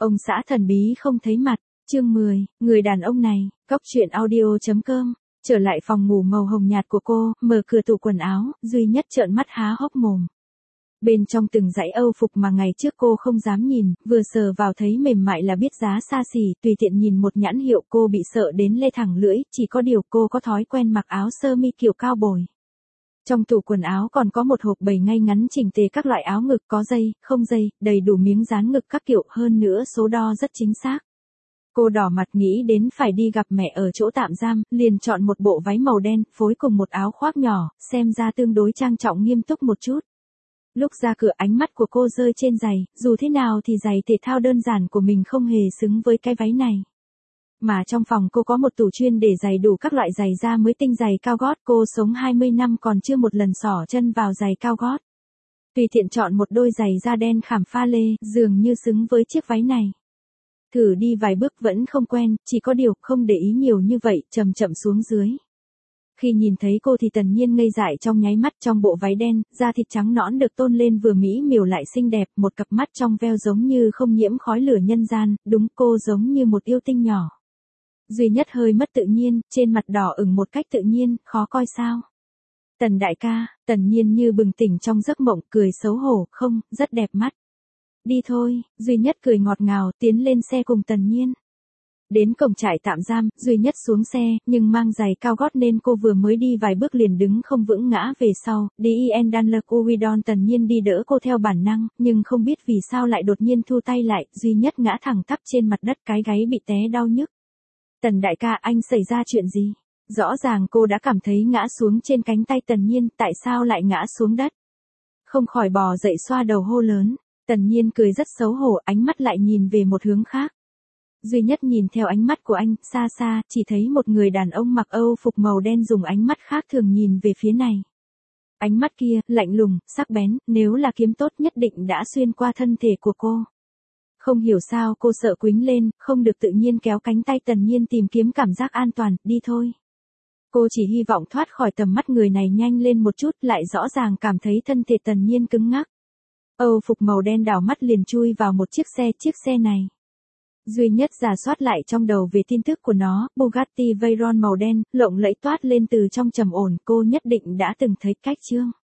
Ông xã thần bí không thấy mặt, chương 10, người đàn ông này, Cóc truyện audio.com. Trở lại phòng ngủ màu hồng nhạt của cô, mở cửa tủ quần áo, Duy Nhất trợn mắt há hốc mồm. Bên trong từng dãy âu phục mà ngày trước cô không dám nhìn, vừa sờ vào thấy mềm mại là biết giá xa xỉ, tùy tiện nhìn một nhãn hiệu cô bị sợ đến lê thẳng lưỡi, chỉ có điều cô có thói quen mặc áo sơ mi kiểu cao bồi. Trong tủ quần áo còn có một hộp bày ngay ngắn chỉnh tề các loại áo ngực có dây, không dây, đầy đủ miếng dán ngực các kiểu, hơn nữa số đo rất chính xác. Cô đỏ mặt nghĩ đến phải đi gặp mẹ ở chỗ tạm giam, liền chọn một bộ váy màu đen, phối cùng một áo khoác nhỏ, xem ra tương đối trang trọng nghiêm túc một chút. Lúc ra cửa ánh mắt của cô rơi trên giày, dù thế nào thì giày thể thao đơn giản của mình không hề xứng với cái váy này. Mà trong phòng cô có một tủ chuyên để giày đủ các loại giày da mới tinh, giày cao gót, cô sống 20 năm còn chưa một lần xỏ chân vào giày cao gót. Tùy tiện chọn một đôi giày da đen khảm pha lê, dường như xứng với chiếc váy này. Thử đi vài bước vẫn không quen, chỉ có điều không để ý nhiều như vậy, chậm chậm xuống dưới. Khi nhìn thấy cô thì Tần Nhiên ngây dại trong nháy mắt, trong bộ váy đen, da thịt trắng nõn được tôn lên vừa mỹ miều lại xinh đẹp, một cặp mắt trong veo giống như không nhiễm khói lửa nhân gian, đúng cô giống như một yêu tinh nhỏ. Duy Nhất hơi mất tự nhiên, trên mặt đỏ ửng một cách tự nhiên, khó coi sao? Tần đại ca, Tần Nhiên như bừng tỉnh trong giấc mộng, cười xấu hổ, không, rất đẹp mắt. Đi thôi, Duy Nhất cười ngọt ngào, tiến lên xe cùng Tần Nhiên. Đến cổng trại tạm giam, Duy Nhất xuống xe, nhưng mang giày cao gót nên cô vừa mới đi vài bước liền đứng không vững ngã về sau. Dien Danlek Uridon Tần Nhiên đi đỡ cô theo bản năng, nhưng không biết vì sao lại đột nhiên thu tay lại, Duy Nhất ngã thẳng tắp trên mặt đất, cái gáy bị té đau nhức. Tần đại ca, anh xảy ra chuyện gì? Rõ ràng cô đã cảm thấy ngã xuống trên cánh tay Tần Nhiên, tại sao lại ngã xuống đất? Không khỏi bò dậy xoa đầu hô lớn. Tần Nhiên cười rất xấu hổ, ánh mắt lại nhìn về một hướng khác. Duy Nhất nhìn theo ánh mắt của anh, xa xa, chỉ thấy một người đàn ông mặc âu phục màu đen dùng ánh mắt khác thường nhìn về phía này. Ánh mắt kia, lạnh lùng, sắc bén, nếu là kiếm tốt nhất định đã xuyên qua thân thể của cô. Không hiểu sao cô sợ quýnh lên, không được tự nhiên kéo cánh tay Tần Nhiên tìm kiếm cảm giác an toàn, đi thôi. Cô chỉ hy vọng thoát khỏi tầm mắt người này nhanh lên một chút, lại rõ ràng cảm thấy thân thể Tần Nhiên cứng ngắc. Âu phục màu đen đảo mắt liền chui vào một chiếc xe này. Duy Nhất rà soát lại trong đầu về tin tức của nó, Bugatti Veyron màu đen, lộng lẫy toát lên từ trong trầm ổn, cô nhất định đã từng thấy cách chưa?